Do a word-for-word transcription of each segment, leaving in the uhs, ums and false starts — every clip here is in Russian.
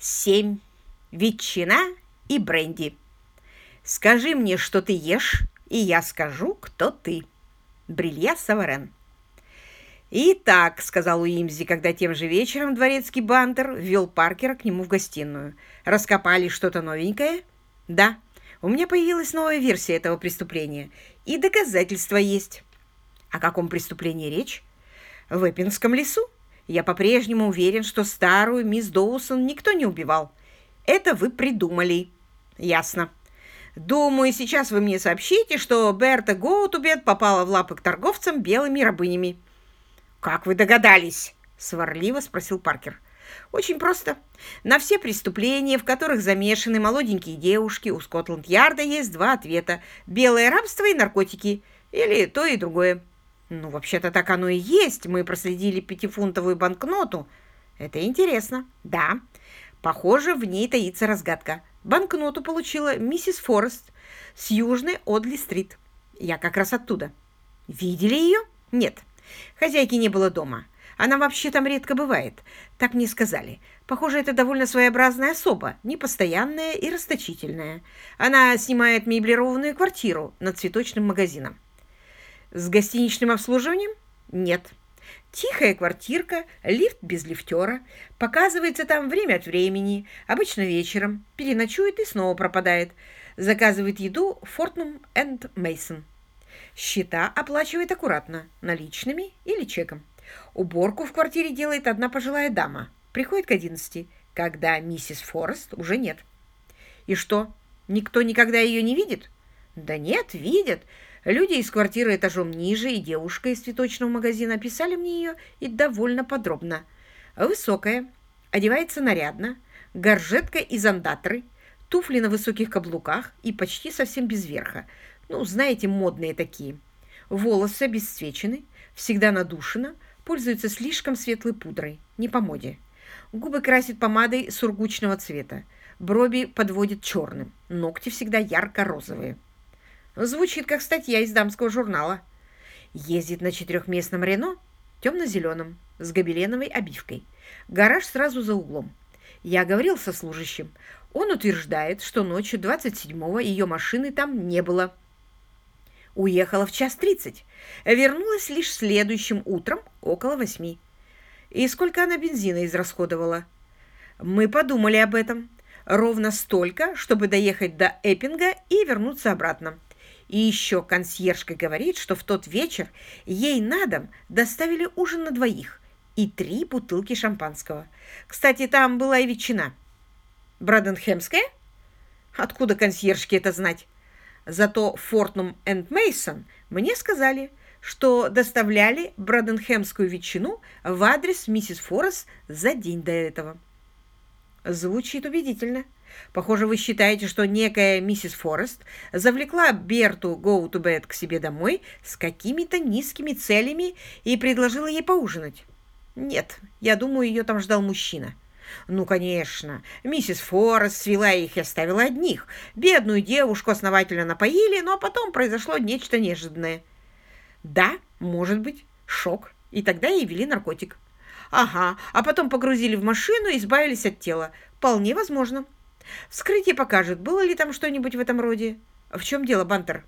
семь. Ветчина и бренди. Скажи мне, что ты ешь, и я скажу, кто ты. Брилья Саварен. «Итак», — сказал Уимзи, когда тем же вечером дворецкий Бантер ввел Паркера к нему в гостиную. «Раскопали что-то новенькое?» «Да, у меня появилась новая версия этого преступления, и доказательства есть». «О каком преступлении речь?» «В Эппингском лесу. Я по-прежнему уверен, что старую мисс Доусон никто не убивал. Это вы придумали». «Ясно. Думаю, сейчас вы мне сообщите, что Берта Гоутубет попала в лапы к торговцам белыми рабынями». «Как вы догадались?» — сварливо спросил Паркер. «Очень просто. На все преступления, в которых замешаны молоденькие девушки, у Скотланд-Ярда есть два ответа: белое рабство и наркотики, или то и другое». «Ну, вообще-то так оно и есть. Мы проследили пятифунтовую банкноту». «Это интересно». «Да. Похоже, в ней таится разгадка. Банкноту получила миссис Форест с южной Одли-стрит. Я как раз оттуда». «Видели ее?» «Нет. Хозяйки не было дома. Она вообще там редко бывает. Так мне сказали. Похоже, это довольно своеобразная особа, непостоянная и расточительная. Она снимает меблированную квартиру над цветочным магазином». «С гостиничным обслуживанием?» «Нет. Тихая квартирка, лифт без лифтера. Показывается там время от времени, обычно вечером. Переночует и снова пропадает. Заказывает еду Фортнум энд Мейсон. Счета оплачивает аккуратно, наличными или чеком. Уборку в квартире делает одна пожилая дама. Приходит к одиннадцати, когда миссис Форест уже нет». «И что, никто никогда ее не видит?» «Да нет, видят. Люди из квартиры этажом ниже и девушка из цветочного магазина описали мне ее и довольно подробно. Высокая, одевается нарядно, горжетка из андатры, туфли на высоких каблуках и почти совсем без верха. Ну, знаете, модные такие. Волосы обесцвечены, всегда надушена, пользуется слишком светлой пудрой, не по моде. Губы красит помадой сургучного цвета, брови подводит черным, ногти всегда ярко-розовые». Звучит как статья из дамского журнала. Ездит на четырехместном Рено, темно-зеленом, с гобеленовой обивкой. Гараж сразу за углом. Я говорил со служащим. Он утверждает, что ночью двадцать седьмого ее машины там не было. Уехала в час тридцать. Вернулась лишь следующим утром около восьми. И сколько она бензина израсходовала? Мы подумали об этом. Ровно столько, чтобы доехать до Эппинга и вернуться обратно. И еще консьержка говорит, что в тот вечер ей на дом доставили ужин на двоих и три бутылки шампанского. Кстати, там была и ветчина. Браденхемская? Откуда консьержке это знать? Зато Фортнум энд Мейсон мне сказали, что доставляли браденхемскую ветчину в адрес миссис Форест за день до этого. Звучит убедительно. Похоже, вы считаете, что некая миссис Форест завлекла Берту Гоутубет к себе домой с какими-то низкими целями и предложила ей поужинать. Нет, я думаю, ее там ждал мужчина. Ну, конечно, миссис Форест свела их и оставила одних. Бедную девушку основательно напоили, но потом произошло нечто неожиданное. Да, может быть, шок, и тогда ей ввели наркотик. Ага, а потом погрузили в машину и избавились от тела. Вполне возможно. Вскрытие покажет, было ли там что-нибудь в этом роде. В чем дело, Бантер?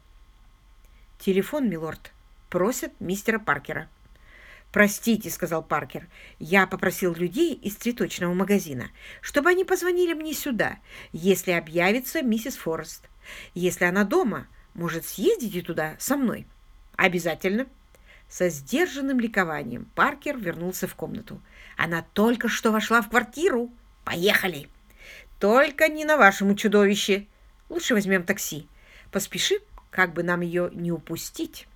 Телефон, милорд. Просят мистера Паркера. «Простите», — сказал Паркер, — «я попросил людей из цветочного магазина, чтобы они позвонили мне сюда, если объявится миссис Форест. Если она дома, может, съездите туда со мной?» «Обязательно». Со сдержанным ликованием Паркер вернулся в комнату. «Она только что вошла в квартиру. Поехали!» «Только не на вашем чудовище. Лучше возьмем такси. Поспеши, как бы нам ее не упустить».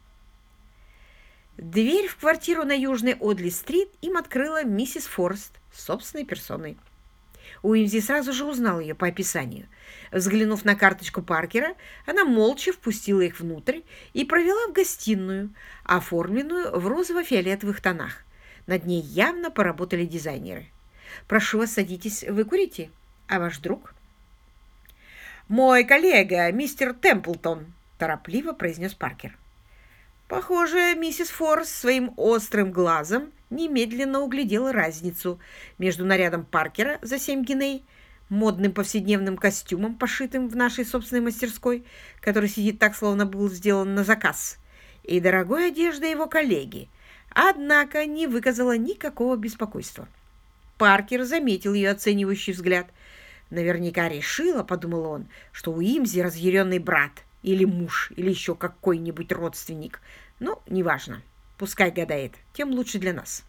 Дверь в квартиру на Южной Одли-стрит им открыла миссис Форест собственной персоной. Уимзи сразу же узнал ее по описанию. Взглянув на карточку Паркера, она молча впустила их внутрь и провела в гостиную, оформленную в розово-фиолетовых тонах. Над ней явно поработали дизайнеры. «Прошу вас, садитесь, вы курите? А ваш друг?» «Мой коллега, мистер Темплтон», – торопливо произнес Паркер. Похоже, миссис Форест своим острым глазом немедленно углядела разницу между нарядом Паркера за семь гиней, модным повседневным костюмом, пошитым в нашей собственной мастерской, который сидит так, словно был сделан на заказ, и дорогой одеждой его коллеги, однако не выказала никакого беспокойства. Паркер заметил ее оценивающий взгляд. Наверняка решила, подумал он, что у Имзи разъяренный брат или муж, или еще какой-нибудь родственник. Ну, неважно. Пускай гадает, тем лучше для нас.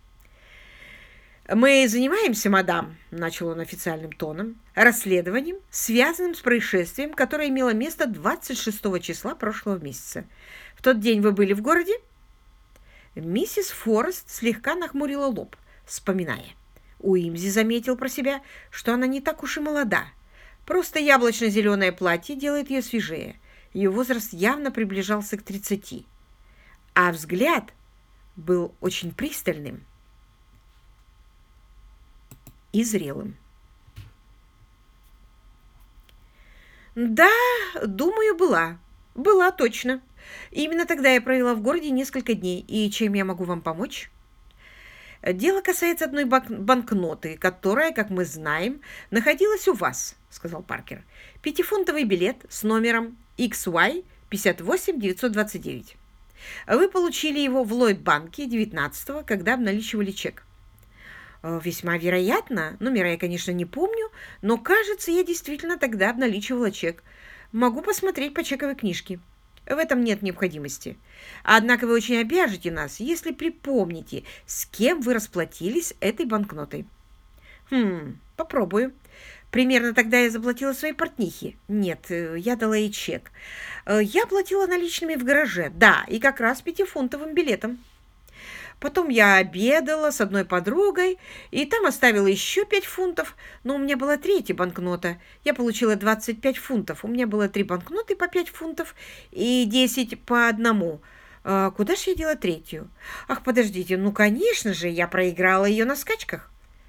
«Мы занимаемся, мадам», — начал он официальным тоном, «расследованием, связанным с происшествием, которое имело место двадцать шестого числа прошлого месяца. В тот день вы были в городе?» Миссис Форест слегка нахмурила лоб, вспоминая. Уимзи заметил про себя, что она не так уж и молода. Просто яблочно-зеленое платье делает ее свежее. Ее возраст явно приближался к тридцати. А взгляд был очень пристальным и зрелым. «Да, думаю, была. Была точно. Именно тогда я провела в городе несколько дней. И чем я могу вам помочь?» «Дело касается одной банкноты, которая, как мы знаем, находилась у вас», — сказал Паркер. «Пятифунтовый билет с номером икс уай пятьдесят восемь девятьсот двадцать девять. Вы получили его в Ллойд-банке девятнадцатого, когда обналичивали чек». «Весьма вероятно. Номера я, конечно, не помню, но, кажется, я действительно тогда обналичивала чек. Могу посмотреть по чековой книжке. В этом нет необходимости. Однако вы очень обяжете нас, если припомните, с кем вы расплатились этой банкнотой». «Хм, попробую. Примерно тогда я заплатила своей портнихе. Нет, я дала ей чек. Я платила наличными в гараже, да, и как раз пятифунтовым билетом. Потом я обедала с одной подругой, и там оставила еще пять фунтов, но у меня была третья банкнота. Я получила двадцать пять фунтов. У меня было три банкноты по пять фунтов и десять по одному. А куда же я дела третью? Ах, подождите, ну, конечно же, я проиграла ее на скачках».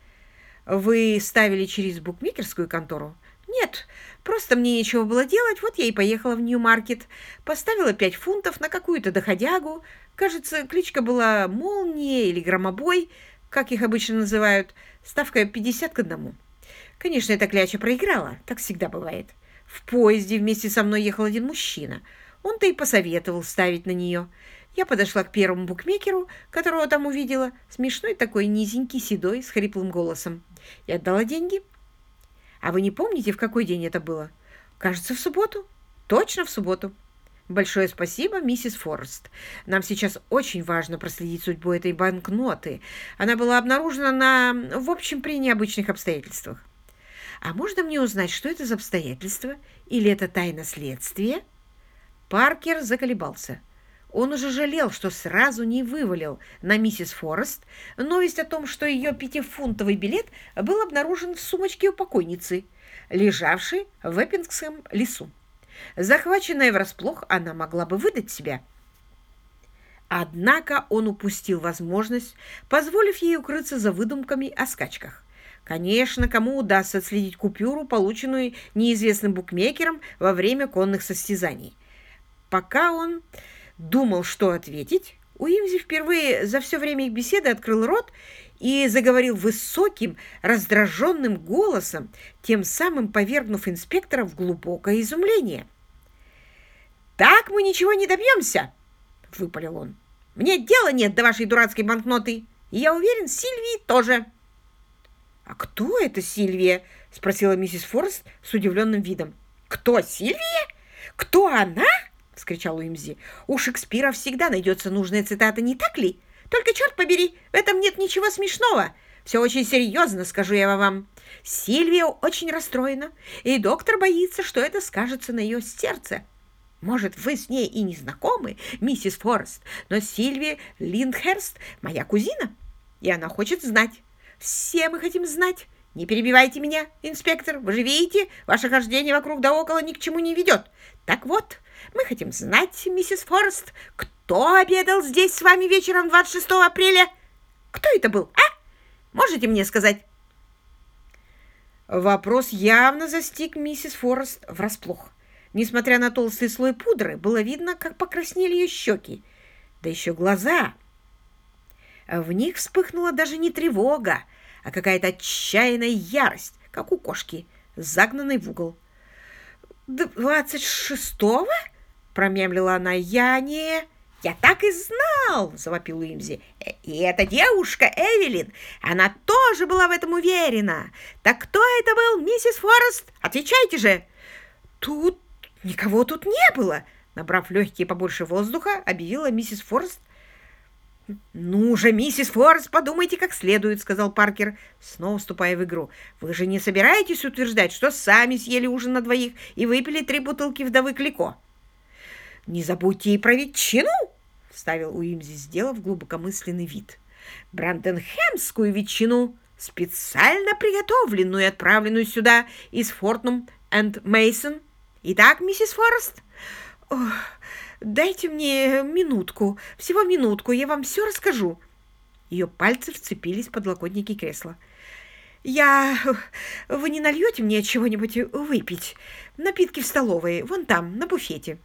«Вы ставили через букмекерскую контору?» «Нет, просто мне нечего было делать, вот я и поехала в Нью-Маркет. Поставила пять фунтов на какую-то доходягу. Кажется, кличка была «Молния» или «Громобой», как их обычно называют, ставка пятьдесят к одному. Конечно, эта кляча проиграла, так всегда бывает. В поезде вместе со мной ехал один мужчина. Он-то и посоветовал ставить на нее. Я подошла к первому букмекеру, которого там увидела, смешной такой низенький, седой, с хриплым голосом. Я отдала деньги. А вы не помните, в какой день это было? Кажется, в субботу. Точно в субботу. Большое спасибо, миссис Форест. Нам сейчас очень важно проследить судьбу этой банкноты. Она была обнаружена на, в общем, при необычных обстоятельствах. А можно мне узнать, что это за обстоятельства? Или это тайна следствия?» Паркер заколебался. Он уже жалел, что сразу не вывалил на миссис Форест новость о том, что ее пятифунтовый билет был обнаружен в сумочке у покойницы, лежавшей в Эппингском лесу. Захваченная врасплох, она могла бы выдать себя. Однако он упустил возможность, позволив ей укрыться за выдумками о скачках. Конечно, кому удастся отследить купюру, полученную неизвестным букмекером во время конных состязаний. Пока он думал, что ответить, Уимзи впервые за все время их беседы открыл рот и заговорил высоким, раздраженным голосом, тем самым повергнув инспектора в глубокое изумление. «Так мы ничего не добьемся!» — выпалил он. «Мне дела нет до вашей дурацкой банкноты, и я уверен, Сильвии тоже». «А кто это Сильвия?» — спросила миссис Форест с удивленным видом. «Кто Сильвия? Кто она?» — вскричал Уимзи. «У Шекспира всегда найдется нужная цитата, не так ли? Только, черт побери, в этом нет ничего смешного. Все очень серьезно, скажу я вам. Сильвия очень расстроена, и доктор боится, что это скажется на ее сердце. Может, вы с ней и не знакомы, миссис Форест, но Сильвия Линдхерст моя кузина, и она хочет знать. Все мы хотим знать. Не перебивайте меня, инспектор, вы же видите, ваше хождение вокруг да около ни к чему не ведет. Так вот, мы хотим знать, миссис Форест, кто обедал здесь с вами вечером двадцать шестого апреля? Кто это был, а? Можете мне сказать?» Вопрос явно застиг миссис Форест врасплох. Несмотря на толстый слой пудры, было видно, как покраснели ее щеки, да еще глаза. В них вспыхнула даже не тревога, а какая-то отчаянная ярость, как у кошки, загнанной в угол. «Двадцать шестого?» — промямлила она. «Я не...» «Я так и знал!» — завопил Уимзи. «И эта девушка, Эвелин, она тоже была в этом уверена. Так кто это был, миссис Форест? Отвечайте же!» «Тут... никого тут не было!» Набрав легкие побольше воздуха, объявила миссис Форест. «Ну же, миссис Форест, подумайте как следует», — сказал Паркер, снова вступая в игру. «Вы же не собираетесь утверждать, что сами съели ужин на двоих и выпили три бутылки вдовы Клико?» «Не забудьте и про ветчину», — вставил Уимзи, сделав глубокомысленный вид. «Бранденхэмскую ветчину, специально приготовленную и отправленную сюда из Фортнум энд Мейсон. Итак, миссис Форест...» «Ох, дайте мне минутку, всего минутку, я вам все расскажу». Ее пальцы вцепились в подлокотники кресла. «Я... Вы не нальете мне чего-нибудь выпить? Напитки в столовой, вон там, на буфете».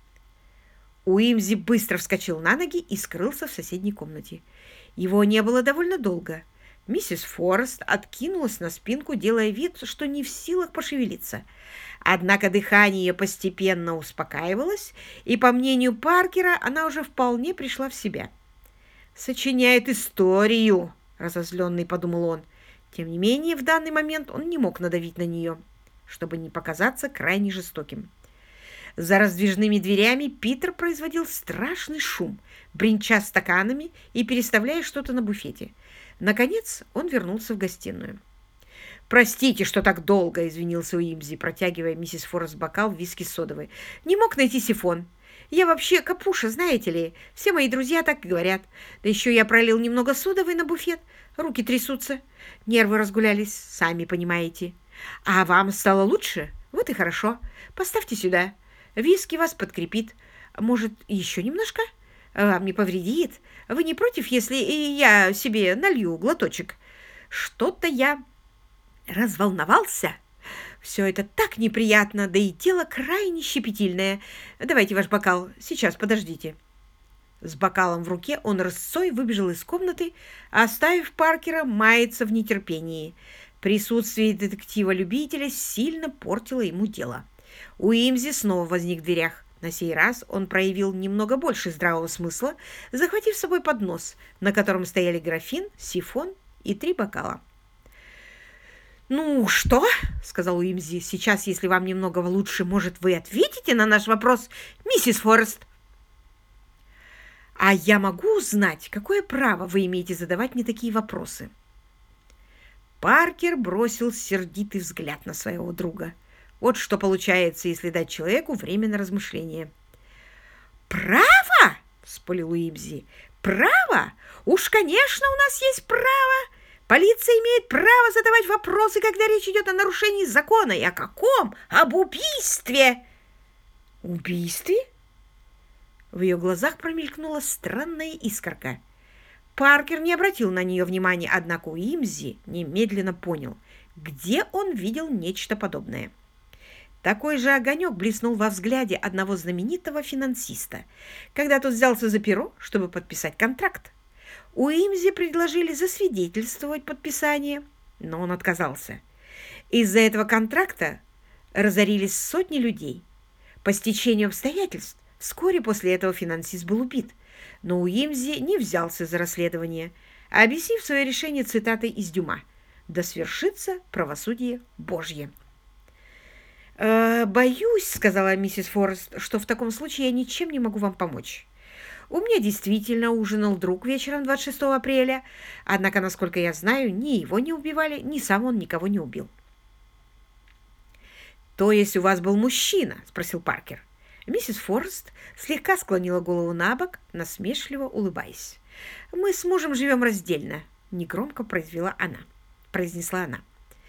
Уимзи быстро вскочил на ноги и скрылся в соседней комнате. Его не было довольно долго. Миссис Форест откинулась на спинку, делая вид, что не в силах пошевелиться. Однако дыхание ее постепенно успокаивалось, и, по мнению Паркера, она уже вполне пришла в себя. «Сочиняет историю», — разозленный подумал он. Тем не менее, в данный момент он не мог надавить на нее, чтобы не показаться крайне жестоким. За раздвижными дверями Питер производил страшный шум, бренча стаканами и переставляя что-то на буфете. Наконец он вернулся в гостиную. «Простите, что так долго», — извинился Уимзи, протягивая миссис Форест бокал виски содовой. «Не мог найти сифон. Я вообще капуша, знаете ли. Все мои друзья так и говорят. Да еще я пролил немного содовой на буфет. Руки трясутся. Нервы разгулялись, сами понимаете. А вам стало лучше? Вот и хорошо. Поставьте сюда. Виски вас подкрепит. Может, еще немножко? Вам не повредит. Вы не против, если я себе налью глоточек? Что-то я разволновался. Все это так неприятно, да и тело крайне щепетильное. Давайте ваш бокал. Сейчас, подождите». С бокалом в руке он рысцой выбежал из комнаты, оставив Паркера маяться в нетерпении. Присутствие детектива-любителя сильно портило ему дело. Уимзи снова возник в дверях. На сей раз он проявил немного больше здравого смысла, захватив с собой поднос, на котором стояли графин, сифон и три бокала. «Ну что?» — сказал Уимзи. «Сейчас, если вам немного лучше, может, вы ответите на наш вопрос, миссис Форест?» «А я могу узнать, какое право вы имеете задавать мне такие вопросы?» Паркер бросил сердитый взгляд на своего друга. Вот что получается, если дать человеку время на размышление. «Право?» — вспылил Уимзи. «Право? Уж, конечно, у нас есть право. Полиция имеет право задавать вопросы, когда речь идет о нарушении закона. И о каком? Об убийстве!» «Убийстве?» В ее глазах промелькнула странная искорка. Паркер не обратил на нее внимания, однако Уимзи немедленно понял, где он видел нечто подобное. Такой же огонек блеснул во взгляде одного знаменитого финансиста, когда тот взялся за перо, чтобы подписать контракт. Уимзи предложили засвидетельствовать подписание, но он отказался. Из-за этого контракта разорились сотни людей. По стечению обстоятельств вскоре после этого финансист был убит, но Уимзи не взялся за расследование, объяснив свое решение цитатой из Дюма: «Да свершится правосудие Божье». «Э, «Боюсь, — сказала миссис Форест, — что в таком случае я ничем не могу вам помочь. У меня действительно ужинал друг вечером двадцать шестого апреля, однако, насколько я знаю, ни его не убивали, ни сам он никого не убил». «То есть у вас был мужчина?» — спросил Паркер. Миссис Форест слегка склонила голову на бок, насмешливо улыбаясь. «Мы с мужем живем раздельно», — негромко произвела она, произнесла она.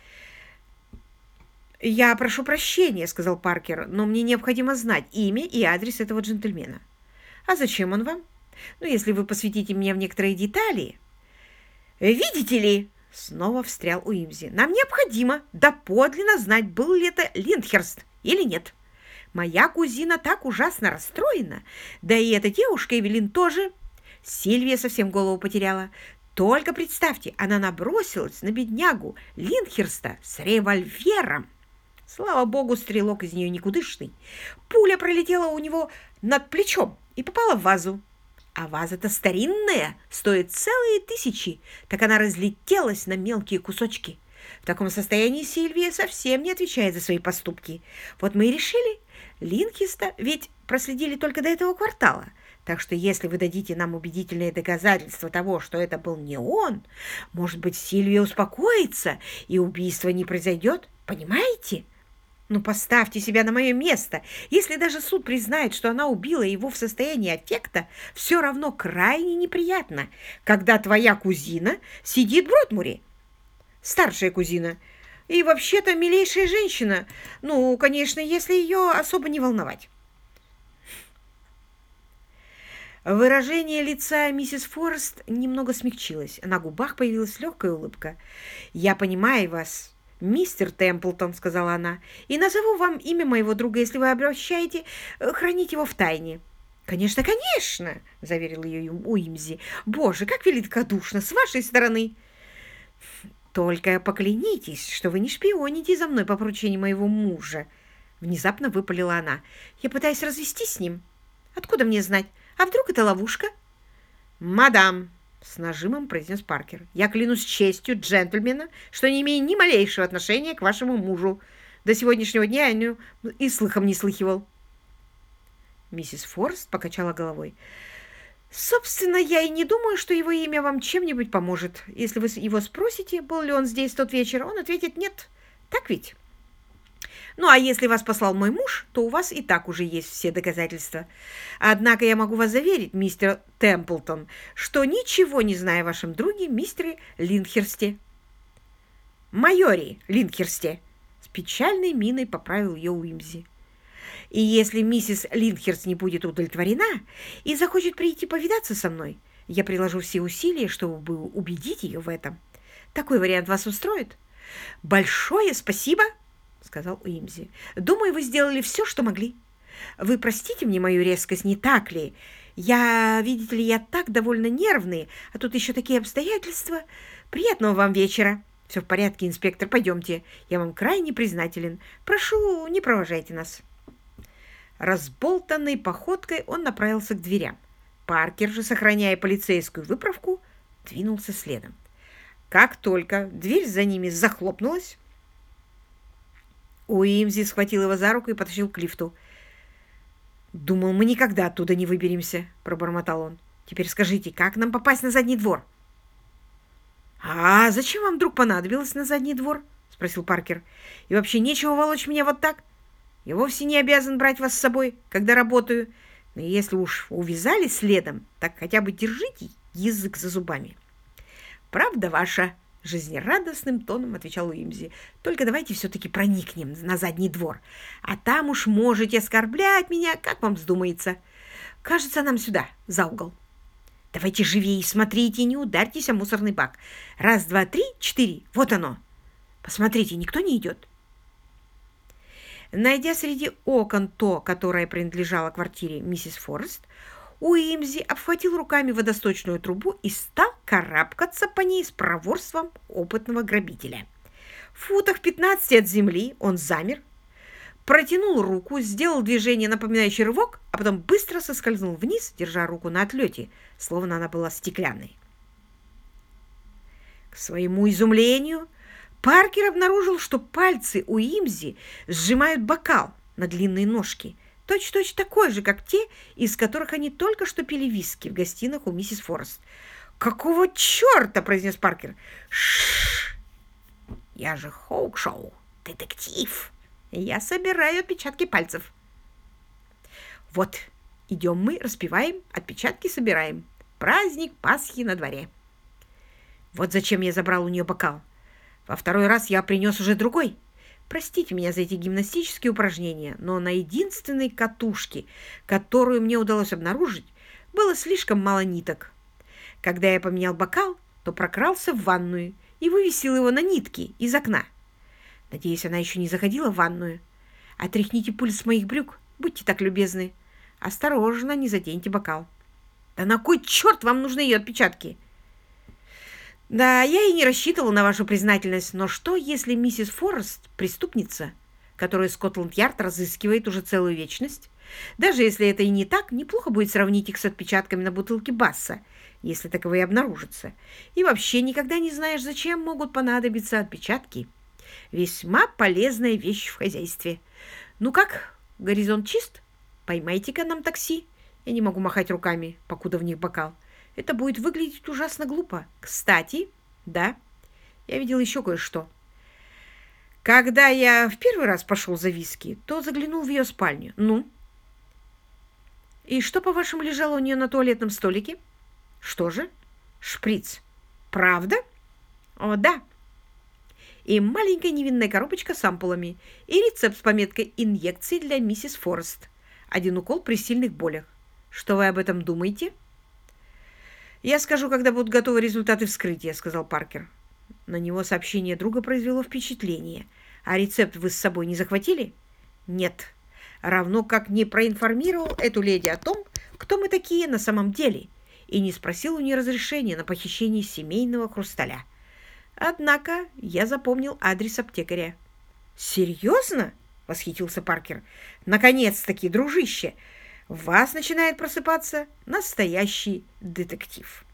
«Я прошу прощения, — сказал Паркер, — но мне необходимо знать имя и адрес этого джентльмена». «А зачем он вам? Ну, если вы посвятите меня в некоторые детали...» «Видите ли, — снова встрял Уимзи, — нам необходимо доподлинно знать, был ли это Линдхерст или нет. Моя кузина так ужасно расстроена, да и эта девушка Эвелин тоже. Сильвия совсем голову потеряла. Только представьте, она набросилась на беднягу Линхерста с револьвером. Слава богу, стрелок из нее никудышный. Пуля пролетела у него над плечом и попала в вазу. А ваза-то старинная, стоит целые тысячи, так она разлетелась на мелкие кусочки. В таком состоянии Сильвия совсем не отвечает за свои поступки. Вот мы и решили. Линхерста ведь проследили только до этого квартала. Так что если вы дадите нам убедительные доказательства того, что это был не он, может быть, Сильвия успокоится, и убийство не произойдет. Понимаете? Ну, поставьте себя на мое место. Если даже суд признает, что она убила его в состоянии аффекта, все равно крайне неприятно, когда твоя кузина сидит в Бродмуре. Старшая кузина. И вообще-то милейшая женщина. Ну, конечно, если ее особо не волновать. Выражение лица миссис Форест немного смягчилось. На губах появилась легкая улыбка. «Я понимаю вас, мистер Темплтон», — сказала она, «и назову вам имя моего друга, если вы обещаете хранить его в тайне». «Конечно, конечно», — заверил ее Уимзи. «Боже, как великодушно с вашей стороны!» «Только поклянитесь, что вы не шпионите за мной по поручению моего мужа», — внезапно выпалила она. «Я пытаюсь развестись с ним. Откуда мне знать? А вдруг это ловушка?» «Мадам», — с нажимом произнес Паркер, «я клянусь честью джентльмена, что не имею ни малейшего отношения к вашему мужу. До сегодняшнего дня я и слыхом не слыхивал». Миссис Форест покачала головой. «Собственно, я и не думаю, что его имя вам чем-нибудь поможет. Если вы его спросите, был ли он здесь в тот вечер, он ответит «нет». Так ведь? Ну, а если вас послал мой муж, то у вас и так уже есть все доказательства. Однако я могу вас заверить, мистер Темплтон, что ничего не знаю о вашем друге, мистере Линхерсте». «Майоре Линхерсте», — с печальной миной поправил ее Уимзи. «И если миссис Линхерст не будет удовлетворена и захочет прийти повидаться со мной, я приложу все усилия, чтобы убедить ее в этом. Такой вариант вас устроит?» «Большое спасибо», — сказал Уимзи. «Думаю, вы сделали все, что могли. Вы простите мне мою резкость, не так ли? Я, видите ли, я так довольно нервный, а тут еще такие обстоятельства. Приятного вам вечера». «Все в порядке, инспектор, пойдемте. Я вам крайне признателен. Прошу, не провожайте нас». Разболтанной походкой он направился к дверям. Паркер же, сохраняя полицейскую выправку, двинулся следом. Как только дверь за ними захлопнулась, Уимзи схватил его за руку и потащил к лифту. «Думал, мы никогда оттуда не выберемся», — пробормотал он. «Теперь скажите, как нам попасть на задний двор?» «А зачем вам вдруг понадобилось на задний двор?» — спросил Паркер. «И вообще нечего волочь меня вот так. Я вовсе не обязан брать вас с собой, когда работаю. Но если уж увязали следом, так хотя бы держите язык за зубами». «Правда ваша?» — жизнерадостным тоном отвечал Уимзи. «Только давайте все-таки проникнем на задний двор, а там уж можете оскорблять меня, как вам вздумается. Кажется, нам сюда, за угол. Давайте живее, смотрите, не ударьтесь о мусорный бак. Раз, два, три, четыре, вот оно. Посмотрите, никто не идет». Найдя среди окон то, которое принадлежало квартире миссис Форест, Уимзи обхватил руками водосточную трубу и стал карабкаться по ней с проворством опытного грабителя. В футах пятнадцати от земли он замер, протянул руку, сделал движение, напоминающее рывок, а потом быстро соскользнул вниз, держа руку на отлете, словно она была стеклянной. К своему изумлению Паркер обнаружил, что пальцы Уимзи сжимают бокал на длинные ножки, точь-в-точь такой же, как те, из которых они только что пили виски в гостинах у миссис Форест. «Какого черта?» – произнес Паркер. «Шшш! Я же Хоукшоу, детектив. Я собираю отпечатки пальцев». «Вот, идем мы, распеваем, отпечатки собираем. Праздник Пасхи на дворе». Вот зачем я забрал у нее бокал. Во второй раз я принес уже другой. Простите меня за эти гимнастические упражнения, но на единственной катушке, которую мне удалось обнаружить, было слишком мало ниток. Когда я поменял бокал, то прокрался в ванную и вывесил его на нитки из окна. Надеюсь, она еще не заходила в ванную. Отряхните пыль с моих брюк, будьте так любезны. Осторожно, не заденьте бокал. Да на кой черт вам нужны ее отпечатки? Да, я и не рассчитывал на вашу признательность, но что, если миссис Форест — преступница, которую Скотланд-Ярд разыскивает уже целую вечность? Даже если это и не так, неплохо будет сравнить их с отпечатками на бутылке Басса, если таковые обнаружатся. И вообще никогда не знаешь, зачем могут понадобиться отпечатки. Весьма полезная вещь в хозяйстве. Ну как, горизонт чист? Поймайте-ка нам такси. Я не могу махать руками, покуда в них бокал. Это будет выглядеть ужасно глупо. Кстати, да, я видел еще кое-что. Когда я в первый раз пошел за виски, то заглянул в ее спальню. Ну? И что, по-вашему, лежало у нее на туалетном столике? Что же? Шприц. Правда? О, да. И маленькая невинная коробочка с ампулами. И рецепт с пометкой «Инъекции для миссис Форест». Один укол при сильных болях. Что вы об этом думаете? «Я скажу, когда будут готовы результаты вскрытия», — сказал Паркер. На него сообщение друга произвело впечатление. «А рецепт вы с собой не захватили?» «Нет. Равно как не проинформировал эту леди о том, кто мы такие на самом деле, и не спросил у нее разрешения на похищение семейного хрусталя. Однако я запомнил адрес аптекаря». «Серьезно?» — восхитился Паркер. «Наконец-таки, дружище, в вас начинает просыпаться настоящий детектив».